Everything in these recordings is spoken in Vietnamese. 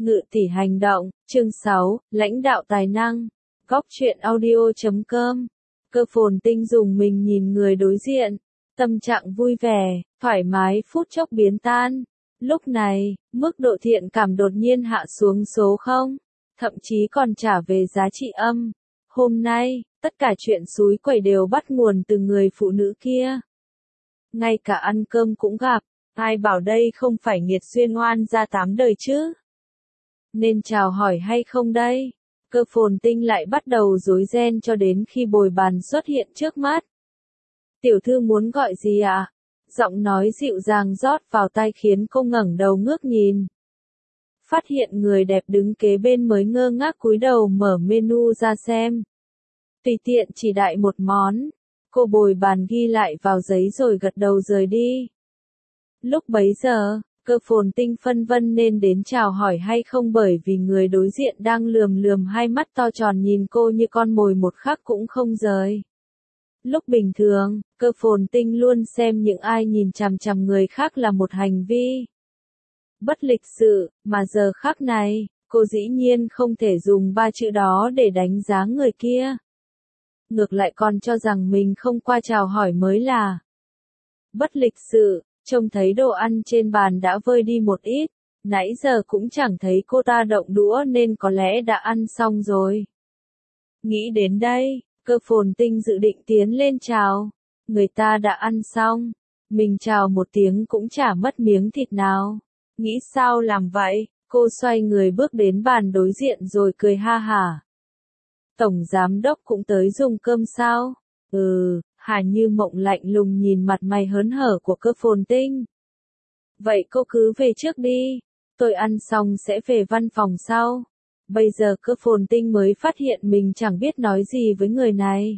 Ngự tỷ hành động, chương 6, lãnh đạo tài năng. Góc truyện audio.com. Cơ Phồn Tinh dùng mình nhìn người đối diện, tâm trạng vui vẻ, thoải mái phút chốc biến tan. Lúc này, mức độ thiện cảm đột nhiên hạ xuống số 0, thậm chí còn trả về giá trị âm. Hôm nay, tất cả chuyện xúi quẩy đều bắt nguồn từ người phụ nữ kia. Ngay cả ăn cơm cũng gặp, ai bảo đây không phải nghiệt duyên oan gia 8 đời chứ? Nên chào hỏi hay không đây? Cơ Phồn Tinh lại bắt đầu rối ren cho đến khi bồi bàn xuất hiện trước mắt. Tiểu thư muốn gọi gì ạ? Giọng nói dịu dàng rót vào tai khiến cô ngẩng đầu ngước nhìn. Phát hiện người đẹp đứng kế bên mới ngơ ngác cúi đầu mở menu ra xem. Tùy tiện chỉ đại một món. Cô bồi bàn ghi lại vào giấy rồi gật đầu rời đi. Lúc bấy giờ, Cơ Phồn Tinh phân vân nên đến chào hỏi hay không bởi vì người đối diện đang lườm hai mắt to tròn nhìn cô như con mồi một khắc cũng không rời. Lúc bình thường, Cơ Phồn Tinh luôn xem những ai nhìn chằm chằm người khác là một hành vi bất lịch sự, mà giờ khắc này, cô dĩ nhiên không thể dùng 3 chữ đó để đánh giá người kia. Ngược lại còn cho rằng mình không qua chào hỏi mới là bất lịch sự. Trông thấy đồ ăn trên bàn đã vơi đi một ít, nãy giờ cũng chẳng thấy cô ta động đũa nên có lẽ đã ăn xong rồi. Nghĩ đến đây, Cơ Phồn Tinh dự định tiến lên chào. Người ta đã ăn xong, mình chào một tiếng cũng chả mất miếng thịt nào. Nghĩ sao làm vậy, cô xoay người bước đến bàn đối diện rồi cười ha hả. Tổng giám đốc cũng tới dùng cơm sao? Hà Như Mộng lạnh lùng nhìn mặt mày hớn hở của Cơ Phồn Tinh. Vậy cô cứ về trước đi, tôi ăn xong sẽ về văn phòng sau. Bây giờ Cơ Phồn Tinh mới phát hiện mình chẳng biết nói gì với người này.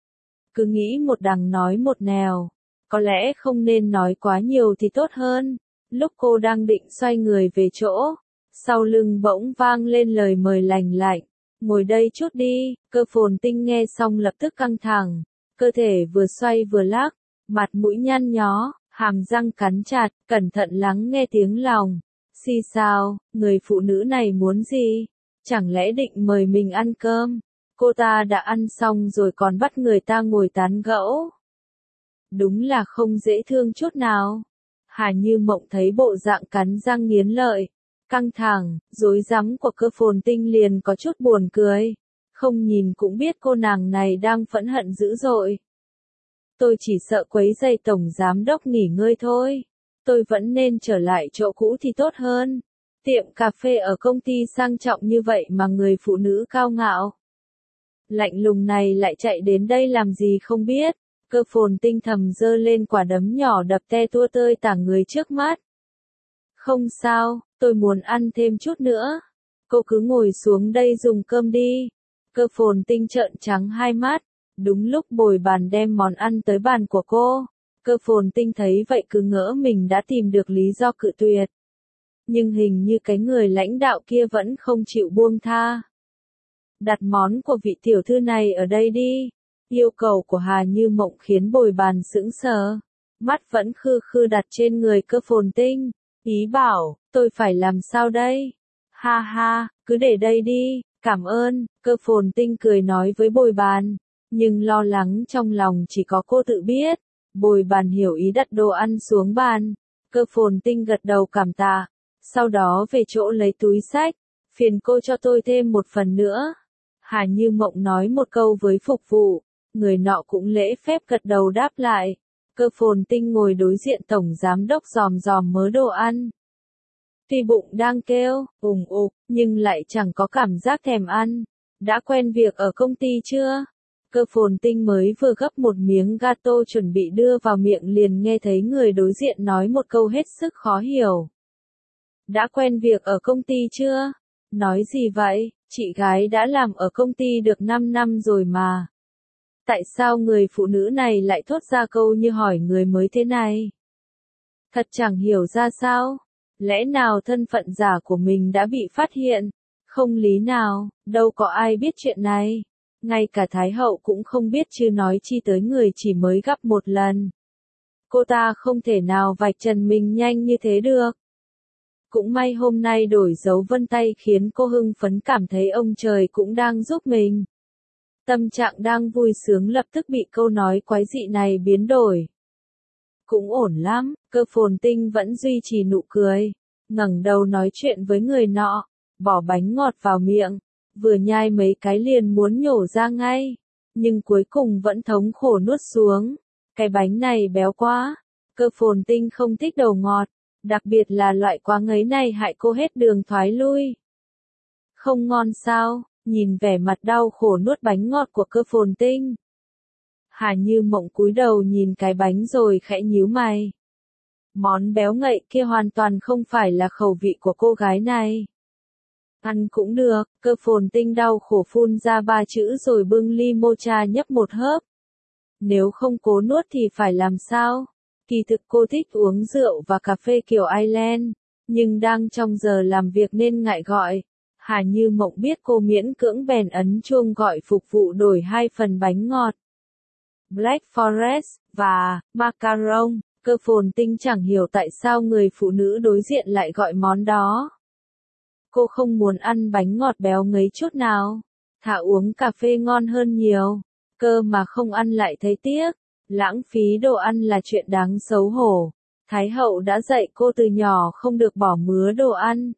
Cứ nghĩ một đằng nói một nẻo, có lẽ không nên nói quá nhiều thì tốt hơn. Lúc cô đang định xoay người về chỗ, sau lưng bỗng vang lên lời mời lành lạnh. Ngồi đây chút đi. Cơ Phồn Tinh nghe xong lập tức căng thẳng. Cơ thể vừa xoay vừa lắc, mặt mũi nhăn nhó, hàm răng cắn chặt, cẩn thận lắng nghe tiếng lòng. Xì xào, người phụ nữ này muốn gì? Chẳng lẽ định mời mình ăn cơm? Cô ta đã ăn xong rồi còn bắt người ta ngồi tán gẫu. Đúng là không dễ thương chút nào. Hà Như Mộng thấy bộ dạng cắn răng nghiến lợi, căng thẳng, rối rắm của Cơ Phồn Tinh liền có chút buồn cười. Không nhìn cũng biết cô nàng này đang phẫn hận dữ dội. Tôi chỉ sợ quấy rầy tổng giám đốc nghỉ ngơi thôi. Tôi vẫn nên trở lại chỗ cũ thì tốt hơn. Tiệm cà phê ở công ty sang trọng như vậy mà người phụ nữ cao ngạo lạnh lùng này lại chạy đến đây làm gì không biết. Cơ Phồn Tinh thầm giơ lên quả đấm nhỏ đập te tua tơi tả người trước mắt. Không sao, tôi muốn ăn thêm chút nữa. Cô cứ ngồi xuống đây dùng cơm đi. Cơ Phồn Tinh trợn trắng hai mắt. Đúng lúc bồi bàn đem món ăn tới bàn của cô. Cơ Phồn Tinh thấy vậy cứ ngỡ mình đã tìm được lý do cự tuyệt. Nhưng hình như cái người lãnh đạo kia vẫn không chịu buông tha. Đặt món của vị tiểu thư này ở đây đi. Yêu cầu của Hà Như Mộng khiến bồi bàn sững sờ. Mắt vẫn khư khư đặt trên người Cơ Phồn Tinh. Ý bảo, tôi phải làm sao đây? Ha ha, cứ để đây đi, cảm ơn. Cơ Phồn Tinh cười nói với bồi bàn. Nhưng lo lắng trong lòng chỉ có cô tự biết. Bồi bàn hiểu ý đặt đồ ăn xuống bàn. Cơ Phồn Tinh gật đầu cảm tạ. Sau đó về chỗ lấy túi xách. Phiền cô cho tôi thêm một phần nữa. Hà Như Mộng nói một câu với phục vụ. Người nọ cũng lễ phép gật đầu đáp lại. Cơ Phồn Tinh ngồi đối diện tổng giám đốc dòm dòm mớ đồ ăn. Tuy bụng đang kêu, ủng ục, nhưng lại chẳng có cảm giác thèm ăn. Đã quen việc ở công ty chưa? Cơ Phồn Tinh mới vừa gấp một miếng gato chuẩn bị đưa vào miệng liền nghe thấy người đối diện nói một câu hết sức khó hiểu. Đã quen việc ở công ty chưa? Nói gì vậy? Chị gái đã làm ở công ty được 5 năm rồi mà. Tại sao người phụ nữ này lại thốt ra câu như hỏi người mới thế này? Thật chẳng hiểu ra sao. Lẽ nào thân phận giả của mình đã bị phát hiện? Không lý nào, đâu có ai biết chuyện này. Ngay cả Thái hậu cũng không biết chứ nói chi tới người chỉ mới gặp một lần. Cô ta không thể nào vạch trần mình nhanh như thế được. Cũng may hôm nay đổi dấu vân tay khiến cô hưng phấn cảm thấy ông trời cũng đang giúp mình. Tâm trạng đang vui sướng lập tức bị câu nói quái dị này biến đổi. Cũng ổn lắm, Cơ Phồn Tinh vẫn duy trì nụ cười, ngẩng đầu nói chuyện với người nọ, bỏ bánh ngọt vào miệng, vừa nhai mấy cái liền muốn nhổ ra ngay, nhưng cuối cùng vẫn thống khổ nuốt xuống. Cái bánh này béo quá, Cơ Phồn Tinh không thích đồ ngọt, đặc biệt là loại quá ngấy này hại cô hết đường thoái lui. Không ngon sao? Nhìn vẻ mặt đau khổ nuốt bánh ngọt của Cơ Phồn Tinh. Hà Như Mộng cúi đầu nhìn cái bánh rồi khẽ nhíu mày. Món béo ngậy kia hoàn toàn không phải là khẩu vị của cô gái này. Ăn cũng được, Cơ Phồn Tinh đau khổ phun ra 3 chữ rồi bưng ly mocha nhấp một hớp. Nếu không cố nuốt thì phải làm sao? Kỳ thực cô thích uống rượu và cà phê kiểu Ireland, nhưng đang trong giờ làm việc nên ngại gọi. Hà Như Mộng biết cô miễn cưỡng bèn ấn chuông gọi phục vụ đổi 2 phần bánh ngọt. Black Forest và macaron. Cơ Phồn Tinh chẳng hiểu tại sao người phụ nữ đối diện lại gọi món đó. Cô không muốn ăn bánh ngọt béo ngấy chút nào, thà uống cà phê ngon hơn nhiều, cơ mà không ăn lại thấy tiếc. Lãng phí đồ ăn là chuyện đáng xấu hổ. Thái hậu đã dạy cô từ nhỏ không được bỏ mứa đồ ăn.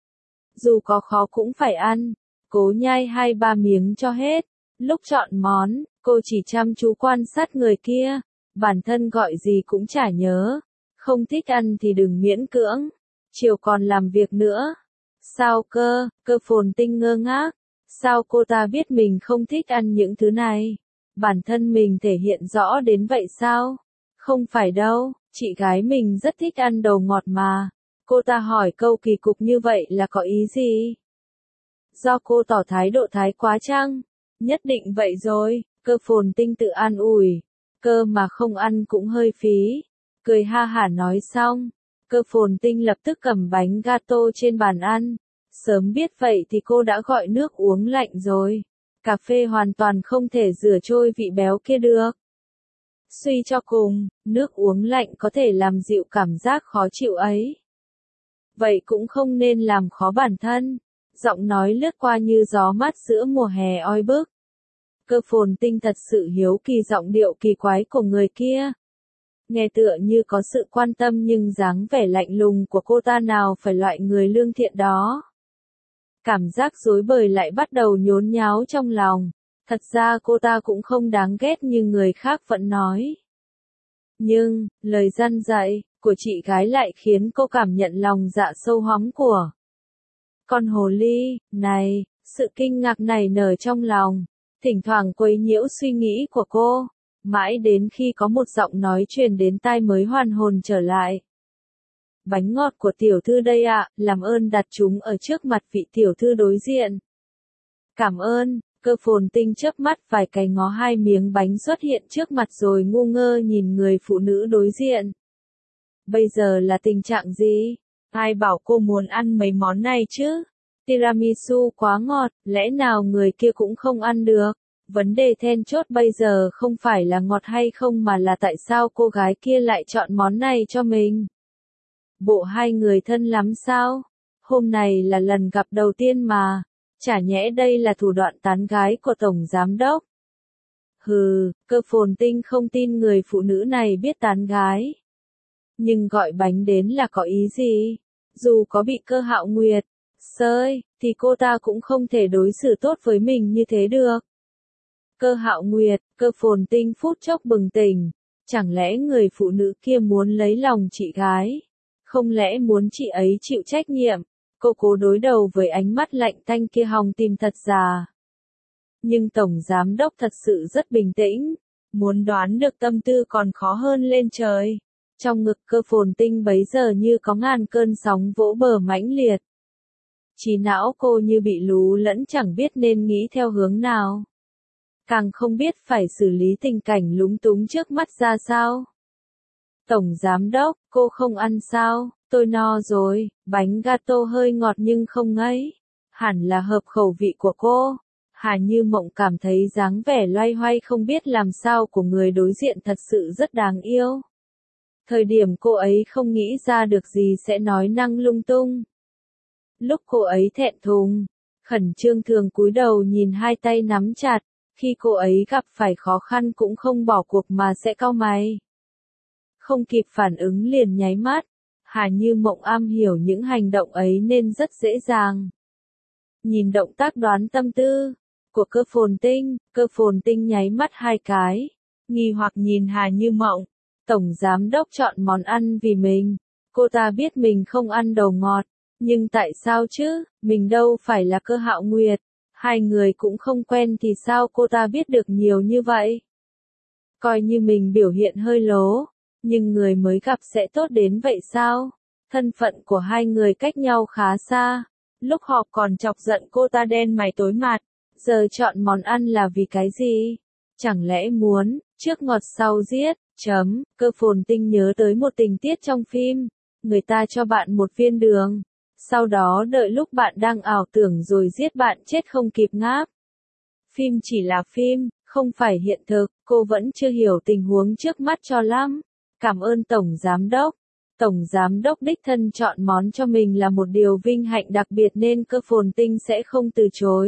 Dù có khó cũng phải ăn, cố nhai 2-3 miếng cho hết. Lúc chọn món, cô chỉ chăm chú quan sát người kia, bản thân gọi gì cũng chả nhớ. Không thích ăn thì đừng miễn cưỡng, chiều còn làm việc nữa. Sao cơ? Cơ Phồn Tinh ngơ ngác. Sao cô ta biết mình không thích ăn những thứ này? Bản thân mình thể hiện rõ đến vậy sao? Không phải đâu, chị gái mình rất thích ăn đồ ngọt mà. Cô ta hỏi câu kỳ cục như vậy là có ý gì? Do cô tỏ thái độ thái quá chăng? Nhất định vậy rồi, Cơ Phồn Tinh tự an ủi. Cơ mà không ăn cũng hơi phí. Cười ha hả nói xong, Cơ Phồn Tinh lập tức cầm bánh gato trên bàn ăn. Sớm biết vậy thì cô đã gọi nước uống lạnh rồi. Cà phê hoàn toàn không thể rửa trôi vị béo kia được. Suy cho cùng, nước uống lạnh có thể làm dịu cảm giác khó chịu ấy. Vậy cũng không nên làm khó bản thân. Giọng nói lướt qua như gió mát giữa mùa hè oi bức. Cơ Phồn Tinh thật sự hiếu kỳ giọng điệu kỳ quái của người kia. Nghe tựa như có sự quan tâm nhưng dáng vẻ lạnh lùng của cô ta nào phải loại người lương thiện đó. Cảm giác rối bời lại bắt đầu nhốn nháo trong lòng. Thật ra cô ta cũng không đáng ghét như người khác vẫn nói. Nhưng, lời răn dạy của chị gái lại khiến cô cảm nhận lòng dạ sâu hóm của con hồ ly này. Sự kinh ngạc này nở trong lòng, thỉnh thoảng quấy nhiễu suy nghĩ của cô, mãi đến khi có một giọng nói truyền đến tai mới hoàn hồn trở lại. Bánh ngọt của tiểu thư đây ạ, làm ơn đặt chúng ở trước mặt vị tiểu thư đối diện. Cảm ơn. Cơ Phồn Tinh chớp mắt vài cái ngó 2 miếng bánh xuất hiện trước mặt rồi ngu ngơ nhìn người phụ nữ đối diện. Bây giờ là tình trạng gì? Ai bảo cô muốn ăn mấy món này chứ? Tiramisu quá ngọt, lẽ nào người kia cũng không ăn được? Vấn đề then chốt bây giờ không phải là ngọt hay không mà là tại sao cô gái kia lại chọn món này cho mình? Bộ hai người thân lắm sao? Hôm này là lần gặp đầu tiên mà. Chả nhẽ đây là thủ đoạn tán gái của Tổng Giám Đốc? Hừ, Cơ Phồn Tinh không tin người phụ nữ này biết tán gái. Nhưng gọi bánh đến là có ý gì? Dù có bị Cơ Hạo Nguyệt sơi, thì cô ta cũng không thể đối xử tốt với mình như thế được. Cơ Hạo Nguyệt, Cơ Phồn Tinh phút chốc bừng tỉnh. Chẳng lẽ người phụ nữ kia muốn lấy lòng chị gái? Không lẽ muốn chị ấy chịu trách nhiệm? Cô cố đối đầu với ánh mắt lạnh tanh kia hòng tìm thật giả. Nhưng Tổng Giám Đốc thật sự rất bình tĩnh. Muốn đoán được tâm tư còn khó hơn lên trời. Trong ngực Cơ Phồn Tinh bấy giờ như có ngàn cơn sóng vỗ bờ mãnh liệt. Trí não cô như bị lú lẫn chẳng biết nên nghĩ theo hướng nào. Càng không biết phải xử lý tình cảnh lúng túng trước mắt ra sao. Tổng Giám Đốc, cô không ăn sao? Tôi no rồi, bánh gato hơi ngọt nhưng không ngấy. Hẳn là hợp khẩu vị của cô. Hà Như Mộng cảm thấy dáng vẻ loay hoay không biết làm sao của người đối diện thật sự rất đáng yêu. Thời điểm cô ấy không nghĩ ra được gì sẽ nói năng lung tung. Lúc cô ấy thẹn thùng, khẩn trương thường cúi đầu nhìn hai tay nắm chặt, khi cô ấy gặp phải khó khăn cũng không bỏ cuộc mà sẽ cau mày. Không kịp phản ứng liền nháy mắt, Hà Như Mộng am hiểu những hành động ấy nên rất dễ dàng. Nhìn động tác đoán tâm tư của Cơ Phồn Tinh nháy mắt hai cái, nghi hoặc nhìn Hà Như Mộng. Tổng giám đốc chọn món ăn vì mình, cô ta biết mình không ăn đồ ngọt, nhưng tại sao chứ, mình đâu phải là Cơ Hạo Nguyệt, hai người cũng không quen thì sao cô ta biết được nhiều như vậy? Coi như mình biểu hiện hơi lố, nhưng người mới gặp sẽ tốt đến vậy sao? Thân phận của hai người cách nhau khá xa, lúc họp còn chọc giận cô ta đen mày tối mặt, giờ chọn món ăn là vì cái gì? Chẳng lẽ muốn, trước ngọt sau giết? Cơ Phồn Tinh nhớ tới một tình tiết trong phim, người ta cho bạn một viên đường, sau đó đợi lúc bạn đang ảo tưởng rồi giết bạn chết không kịp ngáp. Phim chỉ là phim, không phải hiện thực, cô vẫn chưa hiểu tình huống trước mắt cho lắm. Cảm ơn Tổng Giám Đốc. Tổng Giám Đốc đích thân chọn món cho mình là một điều vinh hạnh đặc biệt nên Cơ Phồn Tinh sẽ không từ chối.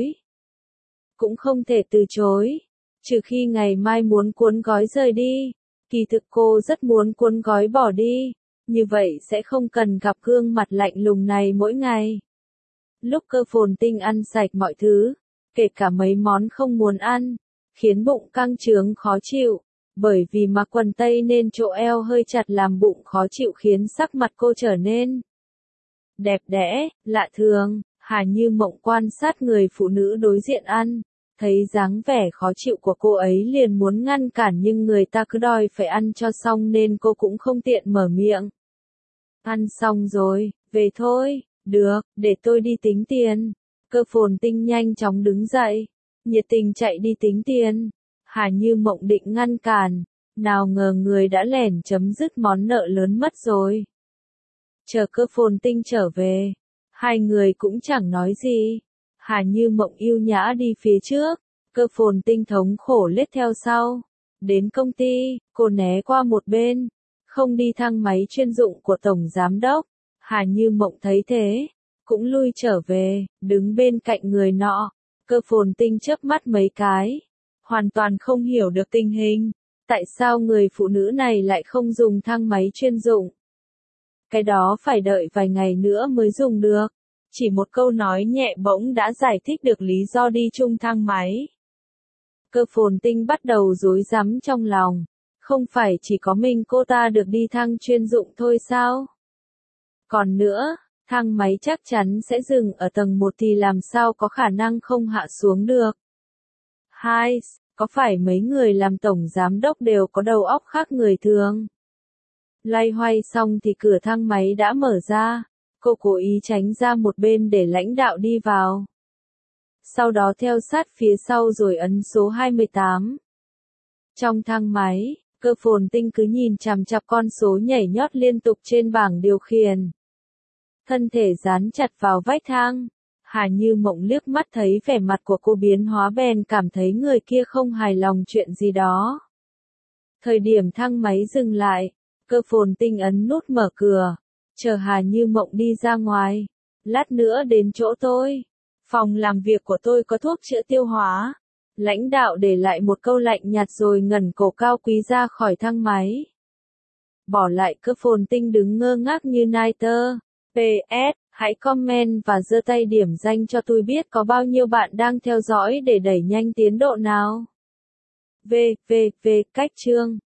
Cũng không thể từ chối, trừ khi ngày mai muốn cuốn gói rời đi. Kỳ thực cô rất muốn cuốn gói bỏ đi, như vậy sẽ không cần gặp gương mặt lạnh lùng này mỗi ngày. Lúc Cơ Phồn Tinh ăn sạch mọi thứ, kể cả mấy món không muốn ăn, khiến bụng căng trướng khó chịu, bởi vì mặc quần tây nên chỗ eo hơi chặt làm bụng khó chịu khiến sắc mặt cô trở nên đẹp đẽ, lạ thường. Hà Như Mộng quan sát người phụ nữ đối diện ăn, thấy dáng vẻ khó chịu của cô ấy liền muốn ngăn cản nhưng người ta cứ đòi phải ăn cho xong nên cô cũng không tiện mở miệng. Ăn xong rồi, về thôi, được, để tôi đi tính tiền. Cơ Phồn Tinh nhanh chóng đứng dậy, nhiệt tình chạy đi tính tiền. Hà Như Mộng định ngăn cản, nào ngờ người đã lẻn chấm dứt món nợ lớn mất rồi. Chờ Cơ Phồn Tinh trở về, hai người cũng chẳng nói gì. Hà Như Mộng yêu nhã đi phía trước, Cơ Phồn Tinh thống khổ lết theo sau. Đến công ty, cô né qua một bên, không đi thang máy chuyên dụng của Tổng Giám Đốc. Hà Như Mộng thấy thế, cũng lui trở về, đứng bên cạnh người nọ. Cơ Phồn Tinh chớp mắt mấy cái, hoàn toàn không hiểu được tình hình. Tại sao người phụ nữ này lại không dùng thang máy chuyên dụng? Cái đó phải đợi vài ngày nữa mới dùng được. Chỉ một câu nói nhẹ bỗng đã giải thích được lý do đi chung thang máy. Cơ Phồn Tinh bắt đầu rối rắm trong lòng. Không phải chỉ có mình cô ta được đi thang chuyên dụng thôi sao? Còn nữa, thang máy chắc chắn sẽ dừng ở tầng 1 thì làm sao có khả năng không hạ xuống được. Hai, có phải mấy người làm tổng giám đốc đều có đầu óc khác người thường? Loay hoay xong thì cửa thang máy đã mở ra. Cô cố ý tránh ra một bên để lãnh đạo đi vào. Sau đó theo sát phía sau rồi ấn số 28. Trong thang máy, Cơ Phồn Tinh cứ nhìn chằm chằm con số nhảy nhót liên tục trên bảng điều khiển. Thân thể dán chặt vào vách thang. Hà Như Mộng liếc mắt thấy vẻ mặt của cô biến hóa bèn cảm thấy người kia không hài lòng chuyện gì đó. Thời điểm thang máy dừng lại, Cơ Phồn Tinh ấn nút mở cửa. Chờ Hà Như Mộng đi ra ngoài. Lát nữa đến chỗ tôi. Phòng làm việc của tôi có thuốc chữa tiêu hóa. Lãnh đạo để lại một câu lạnh nhạt rồi ngẩng cổ cao quý ra khỏi thang máy. Bỏ lại Cơ Phồn Tinh đứng ngơ ngác như nai tơ. PS, hãy comment và giơ tay điểm danh cho tôi biết có bao nhiêu bạn đang theo dõi để đẩy nhanh tiến độ nào. Cách chương